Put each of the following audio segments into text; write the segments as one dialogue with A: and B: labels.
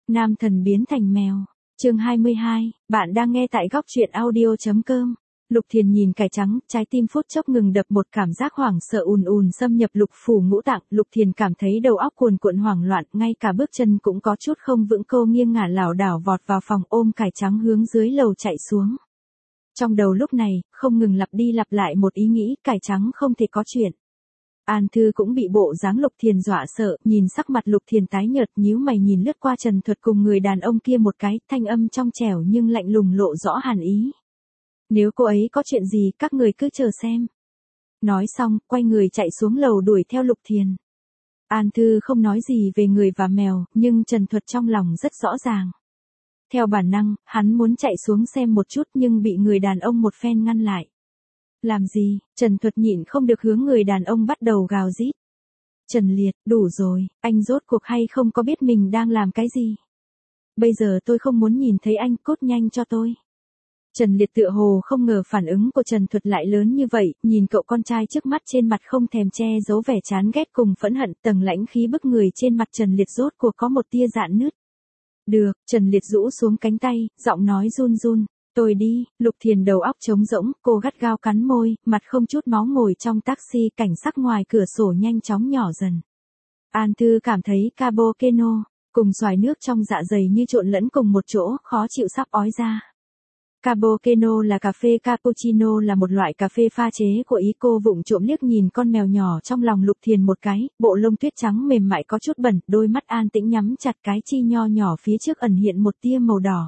A: Nam thần biến thành mèo. Chương 22, bạn đang nghe tại góc truyện audio.com. Lục Thiền nhìn cải trắng, trái tim phút chốc ngừng đập, một cảm giác hoảng sợ ùn ùn xâm nhập lục phủ ngũ tạng. Lục Thiền cảm thấy đầu óc cuồn cuộn hoảng loạn, ngay cả bước chân cũng có chút không vững, cô nghiêng ngả lảo đảo vọt vào phòng, ôm cải trắng hướng dưới lầu chạy xuống. Trong đầu lúc này, không ngừng lặp đi lặp lại một ý nghĩ, cải trắng không thể có chuyện. An Thư cũng bị bộ dáng Lục Thiền dọa sợ, nhìn sắc mặt Lục Thiền tái nhợt, nhíu mày nhìn lướt qua Trần Thuật cùng người đàn ông kia một cái, thanh âm trong trẻo nhưng lạnh lùng lộ rõ hàn ý. Nếu cô ấy có chuyện gì, các người cứ chờ xem. Nói xong, quay người chạy xuống lầu đuổi theo Lục Thiền. An Thư không nói gì về người và mèo, nhưng Trần Thuật trong lòng rất rõ ràng. Theo bản năng, hắn muốn chạy xuống xem một chút nhưng bị người đàn ông một phen ngăn lại. Làm gì? Trần Thuật nhịn không được hướng người đàn ông bắt đầu gào rít. Trần Liệt, đủ rồi, anh rốt cuộc hay không có biết mình đang làm cái gì? Bây giờ tôi không muốn nhìn thấy anh, cút nhanh cho tôi. Trần Liệt tựa hồ không ngờ phản ứng của Trần Thuật lại lớn như vậy, nhìn cậu con trai trước mắt trên mặt không thèm che giấu vẻ chán ghét cùng phẫn hận, tầng lãnh khí bức người trên mặt Trần Liệt rốt cuộc có một tia rạn nứt. Được, Trần Liệt rũ xuống cánh tay, giọng nói run run. Tôi đi. Lục Thiền đầu óc trống rỗng, cô gắt gao cắn môi, mặt không chút máu ngồi trong taxi, cảnh sắc ngoài cửa sổ nhanh chóng nhỏ dần. An Thư cảm thấy cabo keno, cùng xoài nước trong dạ dày như trộn lẫn cùng một chỗ, khó chịu sắp ói ra. Cabo keno là cà phê, cappuccino là một loại cà phê pha chế của Ý. Cô vụng trộm liếc nhìn con mèo nhỏ trong lòng Lục Thiền một cái, bộ lông tuyết trắng mềm mại có chút bẩn, đôi mắt an tĩnh nhắm chặt, cái chi nho nhỏ phía trước ẩn hiện một tia màu đỏ.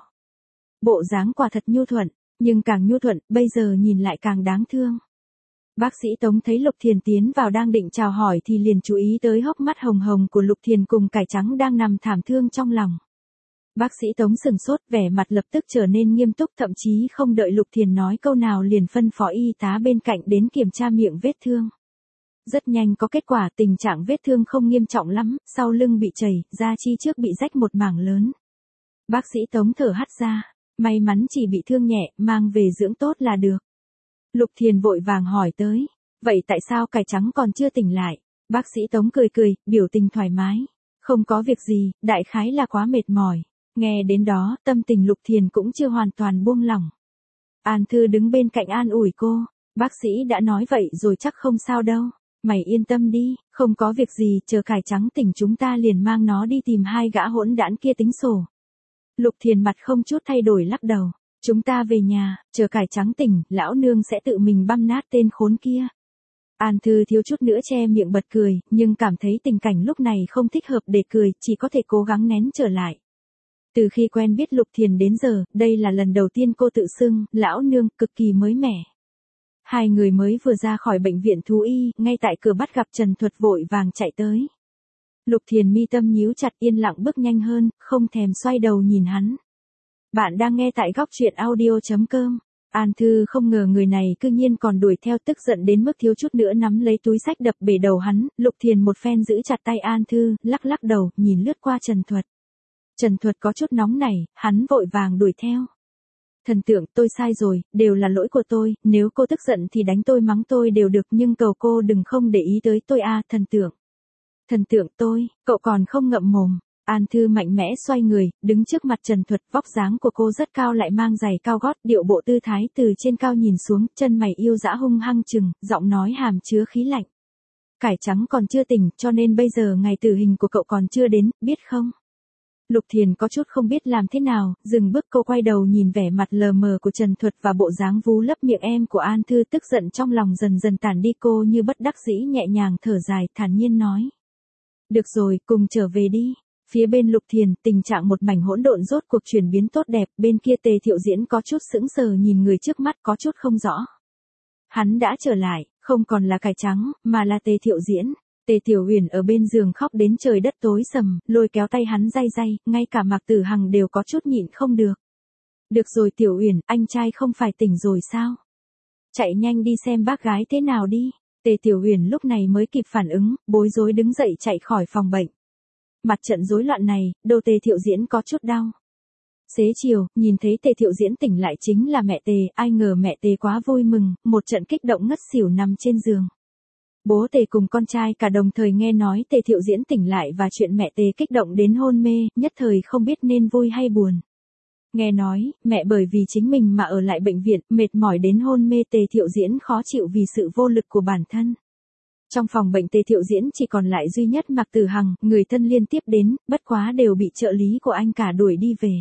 A: Bộ dáng quả thật nhu thuận, nhưng càng nhu thuận, bây giờ nhìn lại càng đáng thương. Bác sĩ Tống thấy Lục Thiền tiến vào đang định chào hỏi thì liền chú ý tới hốc mắt hồng hồng của Lục Thiền cùng cải trắng đang nằm thảm thương trong lòng. Bác sĩ Tống sừng sốt, vẻ mặt lập tức trở nên nghiêm túc, thậm chí không đợi Lục Thiền nói câu nào liền phân phó y tá bên cạnh đến kiểm tra miệng vết thương. Rất nhanh có kết quả, tình trạng vết thương không nghiêm trọng lắm, sau lưng bị chảy, da chi trước bị rách một mảng lớn. Bác sĩ Tống thở hắt ra. May mắn chỉ bị thương nhẹ, mang về dưỡng tốt là được. Lục Thiền vội vàng hỏi tới. Vậy tại sao cải trắng còn chưa tỉnh lại? Bác sĩ Tống cười cười, biểu tình thoải mái. Không có việc gì, đại khái là quá mệt mỏi. Nghe đến đó, tâm tình Lục Thiền cũng chưa hoàn toàn buông lỏng. An Thư đứng bên cạnh an ủi cô. Bác sĩ đã nói vậy rồi chắc không sao đâu. Mày yên tâm đi, không có việc gì, chờ cải trắng tỉnh chúng ta liền mang nó đi tìm hai gã hỗn đản kia tính sổ. Lục Thiền mặt không chút thay đổi lắc đầu. Chúng ta về nhà, chờ cải trắng tỉnh, lão nương sẽ tự mình băm nát tên khốn kia. An Thư thiếu chút nữa che miệng bật cười, nhưng cảm thấy tình cảnh lúc này không thích hợp để cười, chỉ có thể cố gắng nén trở lại. Từ khi quen biết Lục Thiền đến giờ, đây là lần đầu tiên cô tự xưng, lão nương, cực kỳ mới mẻ. Hai người mới vừa ra khỏi bệnh viện thú y, ngay tại cửa bắt gặp Trần Thuật vội vàng chạy tới. Lục Thiền mi tâm nhíu chặt, yên lặng bước nhanh hơn, không thèm xoay đầu nhìn hắn. Bạn đang nghe tại góc truyện audio.com. An Thư không ngờ người này cư nhiên còn đuổi theo, tức giận đến mức thiếu chút nữa nắm lấy túi xách đập bể đầu hắn. Lục Thiền một phen giữ chặt tay An Thư, lắc lắc đầu, nhìn lướt qua Trần Thuật. Trần Thuật có chút nóng nảy, hắn vội vàng đuổi theo. Thần tượng, tôi sai rồi, đều là lỗi của tôi, nếu cô tức giận thì đánh tôi mắng tôi đều được, nhưng cầu cô đừng không để ý tới tôi a, thần tượng. Thần tượng tôi, cậu còn không ngậm mồm. An Thư mạnh mẽ xoay người, đứng trước mặt Trần Thuật, vóc dáng của cô rất cao lại mang giày cao gót, điệu bộ tư thái từ trên cao nhìn xuống, chân mày yêu dã hung hăng chừng, giọng nói hàm chứa khí lạnh. Cải trắng còn chưa tỉnh, cho nên bây giờ ngày tử hình của cậu còn chưa đến, biết không? Lục Thiền có chút không biết làm thế nào, dừng bước, cô quay đầu nhìn vẻ mặt lờ mờ của Trần Thuật và bộ dáng vú lấp miệng em của An Thư, tức giận trong lòng dần dần tản đi, cô như bất đắc dĩ nhẹ nhàng thở dài, thản nhiên nói. Được rồi, cùng trở về đi. Phía bên Lục Thiền, tình trạng một mảnh hỗn độn rốt cuộc chuyển biến tốt đẹp, bên kia Tề Thiệu Diễn có chút sững sờ nhìn người trước mắt, có chút không rõ. Hắn đã trở lại, không còn là cải trắng, mà là Tề Thiệu Diễn. Tề Tiểu Huyền ở bên giường khóc đến trời đất tối sầm, lôi kéo tay hắn day day, ngay cả Mạc Tử Hằng đều có chút nhịn không được. Được rồi Tiểu Huyền, anh trai không phải tỉnh rồi sao? Chạy nhanh đi xem bác gái thế nào đi. Tề Tiểu Huyền lúc này mới kịp phản ứng, bối rối đứng dậy chạy khỏi phòng bệnh. Mặt trận rối loạn này, đầu Tề Thiệu Diễn có chút đau. Xế chiều, nhìn thấy Tề Thiệu Diễn tỉnh lại chính là mẹ Tề, ai ngờ mẹ Tề quá vui mừng, một trận kích động ngất xỉu nằm trên giường. Bố Tề cùng con trai cả đồng thời nghe nói Tề Thiệu Diễn tỉnh lại và chuyện mẹ Tề kích động đến hôn mê, nhất thời không biết nên vui hay buồn. Nghe nói, mẹ bởi vì chính mình mà ở lại bệnh viện, mệt mỏi đến hôn mê, Tề Thiệu Diễn khó chịu vì sự vô lực của bản thân. Trong phòng bệnh Tề Thiệu Diễn chỉ còn lại duy nhất Mạc Tử Hằng, người thân liên tiếp đến, bất quá đều bị trợ lý của anh cả đuổi đi về.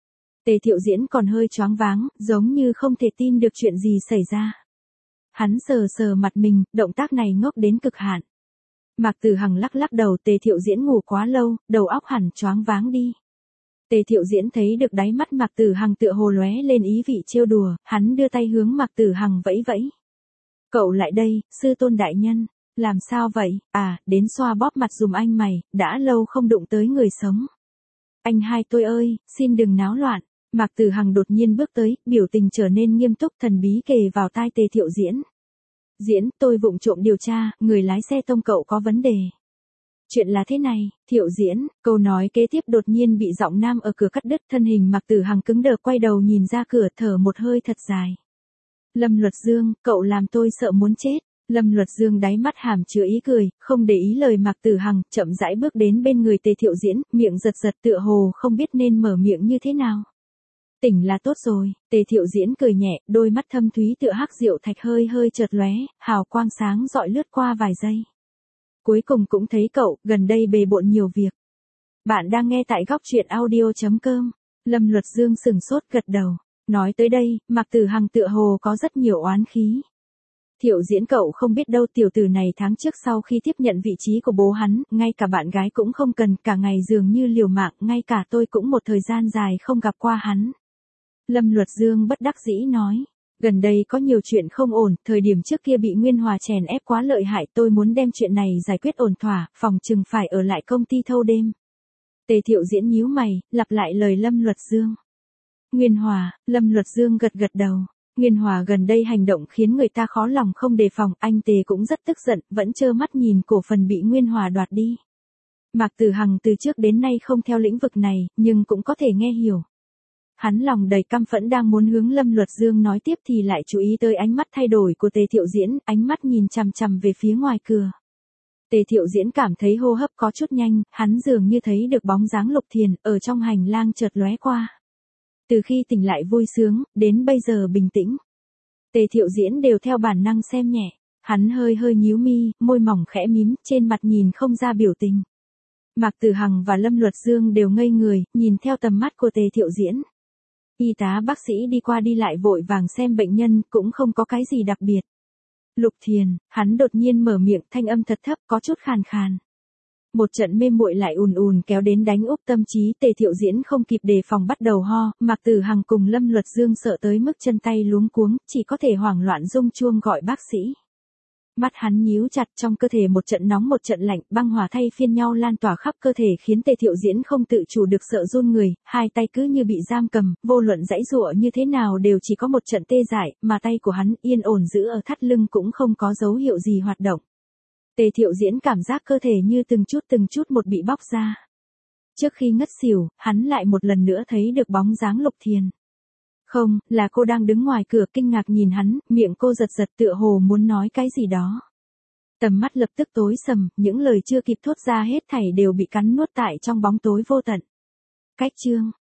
A: Tề Thiệu Diễn còn hơi choáng váng, giống như không thể tin được chuyện gì xảy ra. Hắn sờ sờ mặt mình, động tác này ngốc đến cực hạn. Mạc Tử Hằng lắc lắc đầu, Tề Thiệu Diễn ngủ quá lâu, đầu óc hẳn choáng váng đi. Tề Thiệu Diễn thấy được đáy mắt Mạc Tử Hằng tựa hồ lóe lên ý vị trêu đùa, hắn đưa tay hướng Mạc Tử Hằng vẫy vẫy. Cậu lại đây, sư tôn đại nhân, làm sao vậy, à, đến xoa bóp mặt dùm anh mày, đã lâu không đụng tới người sống. Anh hai tôi ơi, xin đừng náo loạn. Mạc Tử Hằng đột nhiên bước tới, biểu tình trở nên nghiêm túc, thần bí kề vào tai Tề Thiệu Diễn. Diễn, tôi vụng trộm điều tra, người lái xe tông cậu có vấn đề. Chuyện là thế này, Thiệu Diễn, câu nói kế tiếp đột nhiên bị giọng nam ở cửa cắt đứt, thân hình Mạc Tử Hằng cứng đờ quay đầu nhìn ra cửa, thở một hơi thật dài. Lâm Luật Dương, cậu làm tôi sợ muốn chết. Lâm Luật Dương đáy mắt hàm chứa ý cười, không để ý lời Mạc Tử Hằng, chậm rãi bước đến bên người Tề Thiệu Diễn, miệng giật giật tựa hồ không biết nên mở miệng như thế nào. Tỉnh là tốt rồi, Tề Thiệu Diễn cười nhẹ, đôi mắt thâm thúy tựa hắc diệu thạch hơi hơi chợt lóe, hào quang sáng rọi lướt qua vài giây. Cuối cùng cũng thấy cậu, gần đây bề bộn nhiều việc. Bạn đang nghe tại góc truyện audio.com. Lâm Luật Dương sừng sốt gật đầu. Nói tới đây, Mạc Tử Hằng tựa hồ có rất nhiều oán khí. Thiệu Diễn cậu không biết đâu, tiểu tử này tháng trước sau khi tiếp nhận vị trí của bố hắn, ngay cả bạn gái cũng không cần, cả ngày dường như liều mạng, ngay cả tôi cũng một thời gian dài không gặp qua hắn. Lâm Luật Dương bất đắc dĩ nói. Gần đây có nhiều chuyện không ổn, thời điểm trước kia bị Nguyên Hòa chèn ép quá lợi hại, tôi muốn đem chuyện này giải quyết ổn thỏa, phòng chừng phải ở lại công ty thâu đêm. Tề Thiệu Diễn nhíu mày, lặp lại lời Lâm Luật Dương. Nguyên Hòa, Lâm Luật Dương gật gật đầu. Nguyên Hòa gần đây hành động khiến người ta khó lòng không đề phòng, anh Tề cũng rất tức giận, vẫn trơ mắt nhìn cổ phần bị Nguyên Hòa đoạt đi. Mạc Tử Hằng từ trước đến nay không theo lĩnh vực này, nhưng cũng có thể nghe hiểu. Hắn lòng đầy căm phẫn đang muốn hướng Lâm Luật Dương nói tiếp thì lại chú ý tới ánh mắt thay đổi của Tề Thiệu Diễn, ánh mắt nhìn chằm chằm về phía ngoài cửa. Tề Thiệu Diễn cảm thấy hô hấp có chút nhanh, hắn dường như thấy được bóng dáng Lục Thiền ở trong hành lang chợt lóe qua. Từ khi tỉnh lại vui sướng, đến bây giờ bình tĩnh. Tề Thiệu Diễn đều theo bản năng xem nhẹ, hắn hơi hơi nhíu mi, môi mỏng khẽ mím, trên mặt nhìn không ra biểu tình. Mạc Tử Hằng và Lâm Luật Dương đều ngây người, nhìn theo tầm mắt của Tề Thiệu Diễn. Y tá bác sĩ đi qua đi lại vội vàng xem bệnh nhân, cũng không có cái gì đặc biệt. Lục Thiền, hắn đột nhiên mở miệng, thanh âm thật thấp, có chút khàn khàn. Một trận mê muội lại ùn ùn kéo đến đánh úp tâm trí, Tề Thiệu Diễn không kịp đề phòng bắt đầu ho, Mạc Tử Hằng cùng Lâm Luật Dương sợ tới mức chân tay luống cuống, chỉ có thể hoảng loạn rung chuông gọi bác sĩ. Mắt hắn nhíu chặt, trong cơ thể một trận nóng một trận lạnh, băng hỏa thay phiên nhau lan tỏa khắp cơ thể khiến Tề Thiệu Diễn không tự chủ được sợ run người, hai tay cứ như bị giam cầm, vô luận giãy giụa như thế nào đều chỉ có một trận tê dại, mà tay của hắn yên ổn giữ ở thắt lưng cũng không có dấu hiệu gì hoạt động. Tề Thiệu Diễn cảm giác cơ thể như từng chút một bị bóc ra. Trước khi ngất xỉu, hắn lại một lần nữa thấy được bóng dáng Lục Thiền. Không, là cô đang đứng ngoài cửa kinh ngạc nhìn hắn, miệng cô giật giật tựa hồ muốn nói cái gì đó. Tầm mắt lập tức tối sầm, những lời chưa kịp thốt ra hết thảy đều bị cắn nuốt tại trong bóng tối vô tận. Cách chương